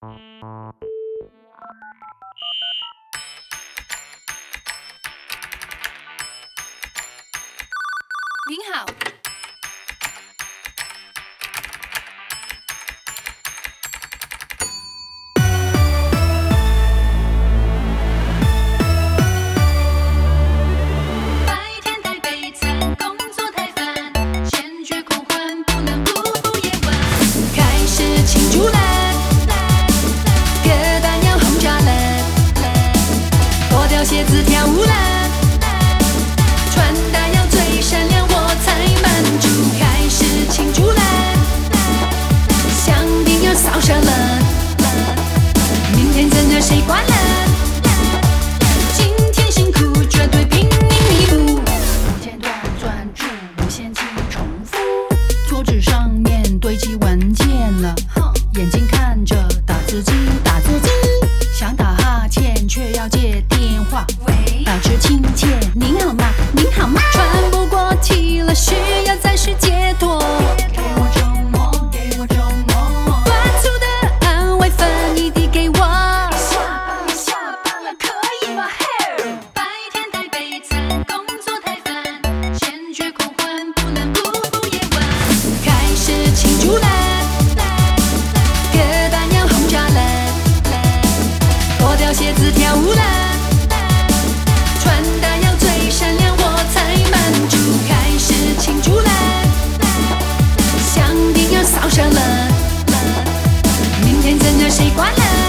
您好， 白天带悲惨，工作太烦，坚决狂欢，不能不赴夜晚。开始庆祝啦，歌单要轰炸了，脱掉鞋子跳舞啦，穿搭要最闪亮，我才满足。开始庆祝啦，香槟要烧上了，明天真的谁管了？今天辛苦，绝对拼命弥补。不间断专注，不嫌弃重复。桌子上面堆积文件了，眼睛看着打字机，打字机。想打哈欠，却要接电话。喂，保持亲切，您好吗？您好吗？喘不过气了，需要暂时解脱。给我周末，给我周末。短促的安慰分一滴给我。下班了，可以吗？白天太悲惨，工作太烦，坚决狂欢，不能不赴夜晚。开始庆祝啦，歌单要轰炸了，脱掉鞋子跳舞啦，穿搭要最闪亮，我才满足。开始庆祝啦，香槟要烧上了，明天真的谁管了？